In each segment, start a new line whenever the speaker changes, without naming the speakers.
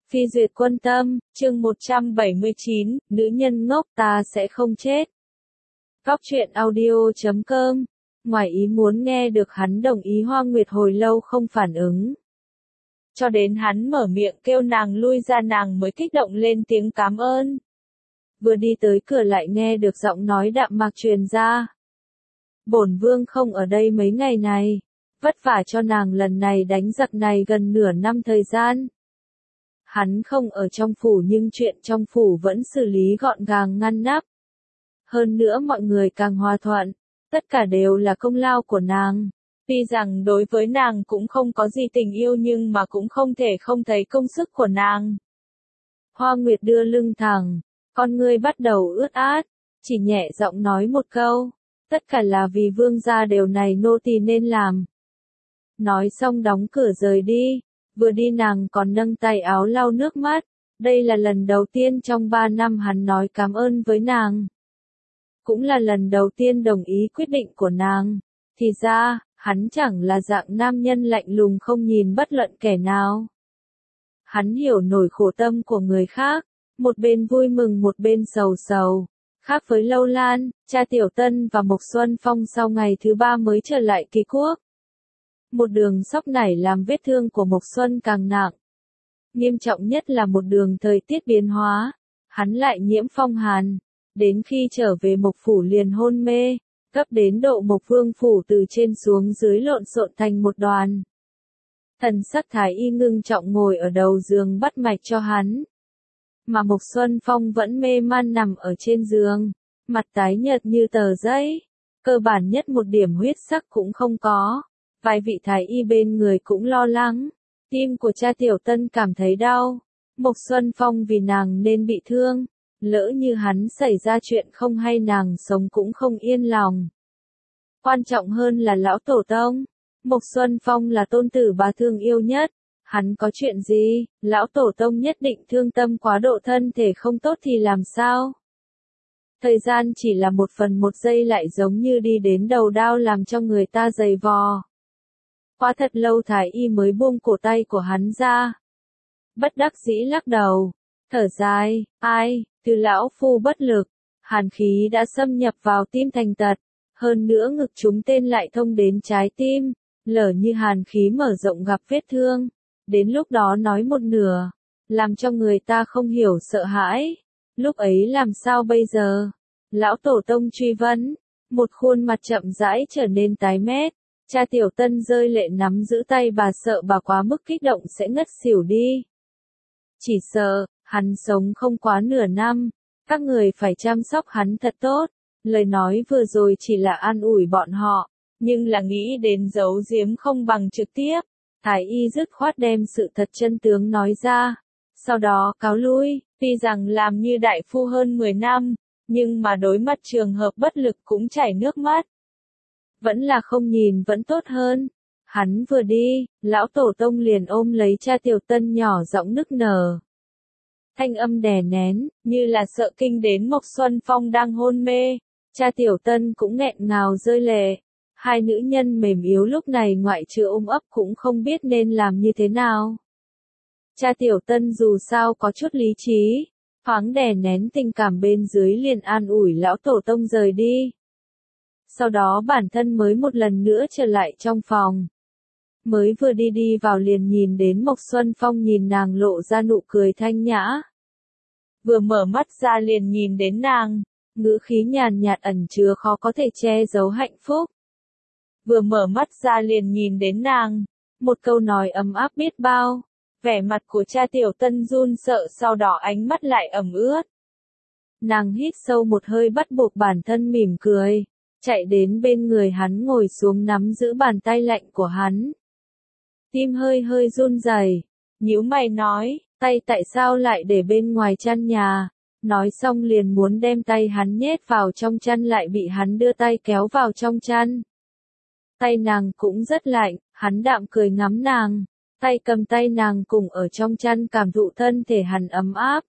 Phi duyệt quân tâm, chương 179, nữ nhân ngốc ta sẽ không chết. Góc truyện audio.com. Ngoài ý muốn nghe được hắn đồng ý, Hoa Nguyệt hồi lâu không phản ứng. Cho đến hắn mở miệng kêu nàng lui ra nàng mới kích động lên tiếng cảm ơn. Vừa đi tới cửa lại nghe được giọng nói đạm mạc truyền ra. Bổn vương không ở đây mấy ngày này, vất vả cho nàng lần này đánh giặc này gần nửa năm thời gian. Hắn không ở trong phủ nhưng chuyện trong phủ vẫn xử lý gọn gàng ngăn nắp. Hơn nữa mọi người càng hòa thuận, tất cả đều là công lao của nàng. Tuy rằng đối với nàng cũng không có gì tình yêu nhưng mà cũng không thể không thấy công sức của nàng. Hoa Nguyệt đưa lưng thẳng, con ngươi bắt đầu ướt át, chỉ nhẹ giọng nói một câu, tất cả là vì vương gia điều này nô tỳ nên làm. Nói xong đóng cửa rời đi. Vừa đi nàng còn nâng tay áo lau nước mắt, đây là lần đầu tiên trong 3 năm hắn nói cảm ơn với nàng. Cũng là lần đầu tiên đồng ý quyết định của nàng, thì ra, hắn chẳng là dạng nam nhân lạnh lùng không nhìn bất luận kẻ nào. Hắn hiểu nổi khổ tâm của người khác, một bên vui mừng một bên sầu sầu. Khác với Lâu Lan, cha Tiểu Tân và Mộc Xuân Phong sau ngày thứ 3 mới trở lại ký quốc. Một đường sóc nảy làm vết thương của Mộc Xuân càng nặng. Nghiêm trọng nhất là một đường thời tiết biến hóa, hắn lại nhiễm phong hàn, đến khi trở về Mộc phủ liền hôn mê, gấp đến độ Mộc Vương phủ từ trên xuống dưới lộn xộn thành một đoàn. Thần sắc Thái y ngưng trọng ngồi ở đầu giường bắt mạch cho hắn. Mà Mộc Xuân Phong vẫn mê man nằm ở trên giường, mặt tái nhợt như tờ giấy, cơ bản nhất một điểm huyết sắc cũng không có. Vài vị thái y bên người cũng lo lắng, tim của cha Tiểu Tân cảm thấy đau, Mộc Xuân Phong vì nàng nên bị thương, lỡ như hắn xảy ra chuyện không hay nàng sống cũng không yên lòng. Quan trọng hơn là lão tổ tông, Mộc Xuân Phong là tôn tử bà thương yêu nhất, hắn có chuyện gì, lão tổ tông nhất định thương tâm quá độ thân thể không tốt thì làm sao? Thời gian chỉ là 1/1 giây lại giống như đi đến đầu đao làm cho người ta dày vò. Qua thật lâu Thái y mới buông cổ tay của hắn ra. Bất đắc dĩ lắc đầu, thở dài, ai, từ lão phu bất lực, hàn khí đã xâm nhập vào tim thành tật, hơn nữa ngực chúng tên lại thông đến trái tim, lỡ như hàn khí mở rộng gặp vết thương, đến lúc đó nói một nửa, làm cho người ta không hiểu sợ hãi, lúc ấy làm sao bây giờ? Lão tổ tông truy vấn, một khuôn mặt chậm rãi trở nên tái mét. Cha Tiểu Tân rơi lệ nắm giữ tay bà sợ bà quá mức kích động sẽ ngất xỉu đi. Chỉ sợ, hắn sống không quá nửa năm, các người phải chăm sóc hắn thật tốt. Lời nói vừa rồi chỉ là an ủi bọn họ, nhưng là nghĩ đến giấu giếm không bằng trực tiếp. Thái y dứt khoát đem sự thật chân tướng nói ra, sau đó cáo lui, tuy rằng làm như đại phu hơn 10 năm, nhưng mà đối mặt trường hợp bất lực cũng chảy nước mắt. Vẫn là không nhìn vẫn tốt hơn. Hắn vừa đi, lão tổ tông liền ôm lấy cha Tiểu Tân nhỏ giọng nức nở. Thanh âm đè nén, như là sợ kinh đến Mộc Xuân Phong đang hôn mê. Cha Tiểu Tân cũng nghẹn ngào rơi lệ. Hai nữ nhân mềm yếu lúc này ngoại trừ ôm ấp cũng không biết nên làm như thế nào. Cha Tiểu Tân dù sao có chút lý trí, thoáng đè nén tình cảm bên dưới liền an ủi lão tổ tông rời đi. Sau đó bản thân mới một lần nữa trở lại trong phòng. Mới vừa đi vào liền nhìn đến Mộc Xuân Phong nhìn nàng lộ ra nụ cười thanh nhã. Vừa mở mắt ra liền nhìn đến nàng, ngữ khí nhàn nhạt ẩn chứa khó có thể che giấu hạnh phúc. Vừa mở mắt ra liền nhìn đến nàng, một câu nói ấm áp biết bao, vẻ mặt của cha Tiểu Tân run sợ sau đó ánh mắt lại ẩm ướt. Nàng hít sâu một hơi bắt buộc bản thân mỉm cười. Chạy đến bên người hắn ngồi xuống nắm giữ bàn tay lạnh của hắn. Tim hơi hơi run rẩy, nhíu mày nói, tay tại sao lại để bên ngoài chăn nhà, nói xong liền muốn đem tay hắn nhét vào trong chăn lại bị hắn đưa tay kéo vào trong chăn. Tay nàng cũng rất lạnh, hắn đạm cười ngắm nàng, tay cầm tay nàng cùng ở trong chăn cảm thụ thân thể hắn ấm áp.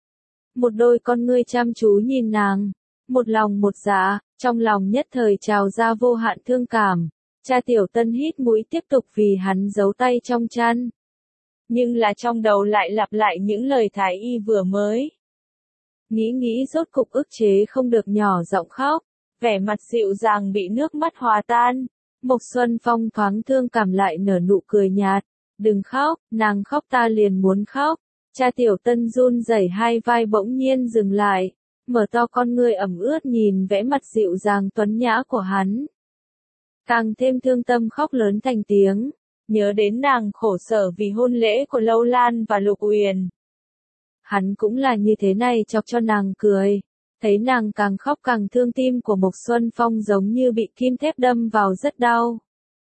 Một đôi con ngươi chăm chú nhìn nàng, một lòng một dạ. Trong lòng nhất thời trào ra vô hạn thương cảm, cha Tiểu Tân hít mũi tiếp tục vì hắn giấu tay trong chăn. nhưng là trong đầu lại lặp lại những lời thái y vừa mới. Nghĩ rốt cục ức chế không được nhỏ giọng khóc, vẻ mặt dịu dàng bị nước mắt hòa tan. Mộc Xuân Phong thoáng thương cảm lại nở nụ cười nhạt, đừng khóc, nàng khóc ta liền muốn khóc. Cha Tiểu Tân run rẩy hai vai bỗng nhiên dừng lại, mở to con ngươi ẩm ướt nhìn vẻ mặt dịu dàng tuấn nhã của hắn. Càng thêm thương tâm khóc lớn thành tiếng, nhớ đến nàng khổ sở vì hôn lễ của Lâu Lan và Lục Uyển. Hắn cũng là như thế này chọc cho nàng cười, thấy nàng càng khóc càng thương, tim của Mộc Xuân Phong giống như bị kim thép đâm vào rất đau.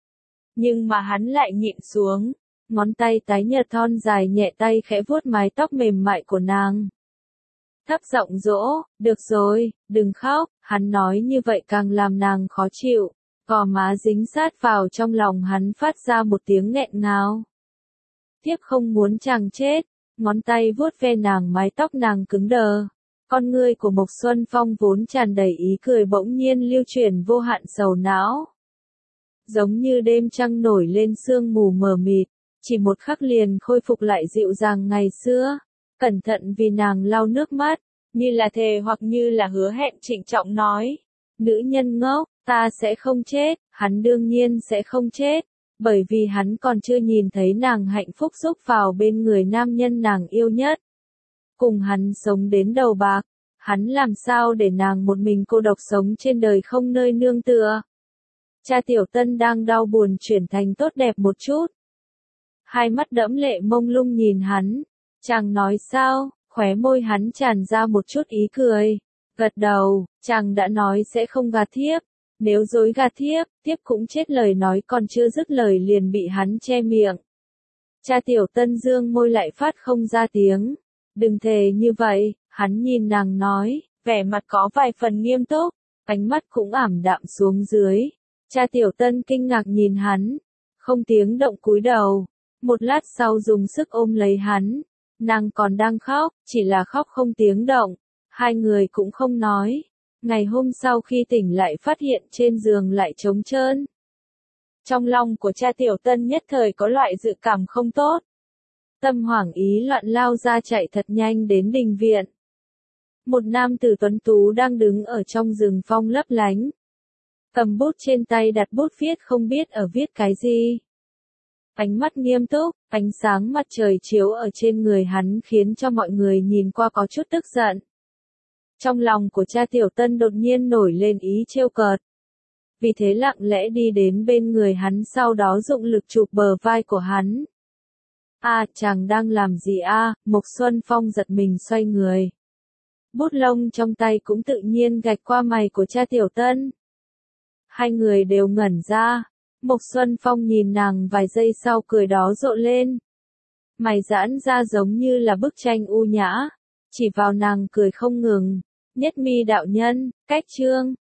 Nhưng mà hắn lại nhịn xuống, ngón tay tái nhợt thon dài nhẹ tay khẽ vuốt mái tóc mềm mại của nàng. Thấp giọng dỗ, được rồi, đừng khóc, hắn nói như vậy càng làm nàng khó chịu, gò má dính sát vào trong lòng hắn phát ra một tiếng nghẹn ngào. Thiếp không muốn chàng chết, ngón tay vuốt ve nàng mái tóc nàng cứng đờ. Con ngươi của Mộc Xuân Phong vốn tràn đầy ý cười bỗng nhiên lưu chuyển vô hạn sầu não. Giống như đêm trăng nổi lên sương mù mờ mịt, chỉ một khắc liền khôi phục lại dịu dàng ngày xưa. Cẩn thận vì nàng lau nước mắt, như là thề hoặc như là hứa hẹn trịnh trọng nói. Nữ nhân ngốc, ta sẽ không chết, hắn đương nhiên sẽ không chết, bởi vì hắn còn chưa nhìn thấy nàng hạnh phúc xúc vào bên người nam nhân nàng yêu nhất. Cùng hắn sống đến đầu bạc, hắn làm sao để nàng một mình cô độc sống trên đời không nơi nương tựa. Cha Tiểu Tân đang đau buồn chuyển thành tốt đẹp một chút. Hai mắt đẫm lệ mông lung nhìn hắn, chàng nói sao, khóe môi hắn tràn ra một chút ý cười. Gật đầu, chàng đã nói sẽ không gạt thiếp, nếu dối gạt thiếp cũng chết, lời nói còn chưa dứt lời liền bị hắn che miệng. Cha Tiểu Tân dương môi lại phát không ra tiếng. Đừng thề như vậy, hắn nhìn nàng nói, vẻ mặt có vài phần nghiêm túc, ánh mắt cũng ảm đạm xuống dưới. Cha Tiểu Tân kinh ngạc nhìn hắn, không tiếng động cúi đầu, một lát sau dùng sức ôm lấy hắn. Nàng còn đang khóc, chỉ là khóc không tiếng động, hai người cũng không nói. Ngày hôm sau khi tỉnh lại phát hiện trên giường lại trống trơn. Trong lòng của cha Tiểu Tân nhất thời có loại dự cảm không tốt. Tâm hoảng ý loạn lao ra chạy thật nhanh đến đình viện. Một nam tử tuấn tú đang đứng ở trong rừng phong lấp lánh. Cầm bút trên tay đặt bút viết không biết ở viết cái gì. Ánh mắt nghiêm túc, ánh sáng mặt trời chiếu ở trên người hắn khiến cho mọi người nhìn qua có chút tức giận. Trong lòng của cha Tiểu Tân đột nhiên nổi lên ý trêu cợt. Vì thế lặng lẽ đi đến bên người hắn, sau đó dụng lực chụp bờ vai của hắn. Chàng đang làm gì Mộc Xuân Phong giật mình xoay người. Bút lông trong tay cũng tự nhiên gạch qua mày của cha Tiểu Tân. Hai người đều ngẩn ra. Mộc Xuân Phong nhìn nàng vài giây sau cười đó rộ lên. Mày giãn ra giống như là bức tranh u nhã. Chỉ vào nàng cười không ngừng. Nhất mi đạo nhân, cách chương.